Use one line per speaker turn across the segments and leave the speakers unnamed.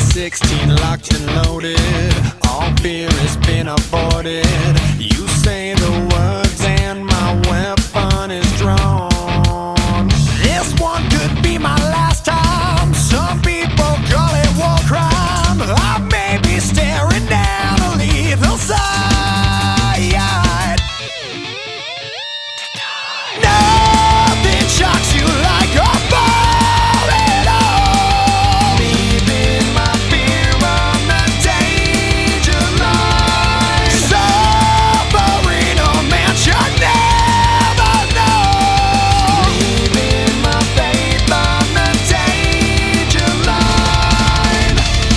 16 locked and loaded. All fear has been aborted. You say the words and my weapon is drawn. This one could be my last time. Some people call it war crime. I may be staring down a lethal side. Nothing shocks you like a ball at all. Leaving my fear on the danger line. Suffering a man should never know. Leaving my faith on the danger line.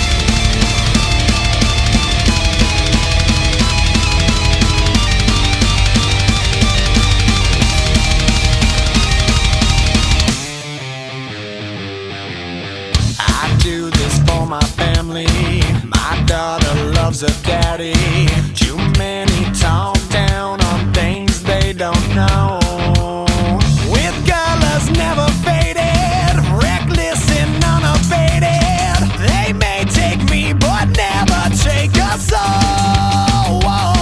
I do this for my family. My daughter loves her daddy. Too many talk down on things they don't know. With colors never faded, reckless and unabated. They may take me but never take us all.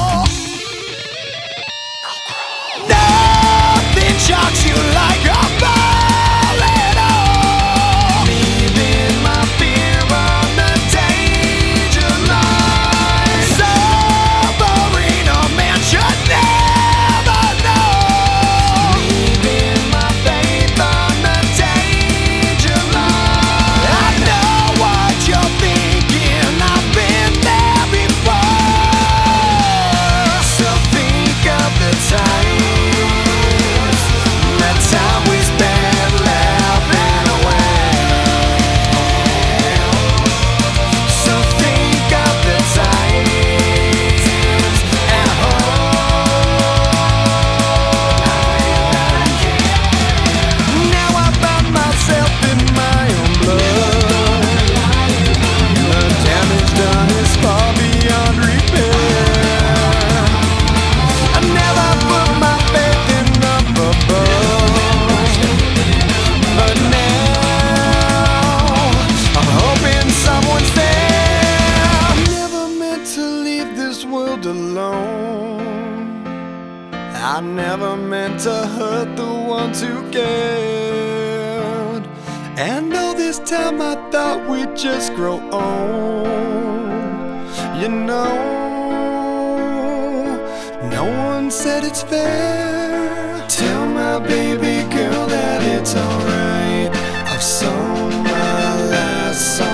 Nothing shocks you like a ball at all. Leaving my fear on the danger line. Suffering a man should never know. Leaving my faith on the danger line. I know what you're thinking, I've been there before. So think of the time we spent laughing away. So think of the times at home. Now I find myself in my own blood. The damage done is far beyond repair. I never put my faith in up above, but now I'm hoping someone's there. Never meant to leave this world alone. I never meant to hurt the ones who cared. And all this time I thought we'd just grow old. You know, no one said it's fair. Tell my baby girl that it's alright. I've sung my last song.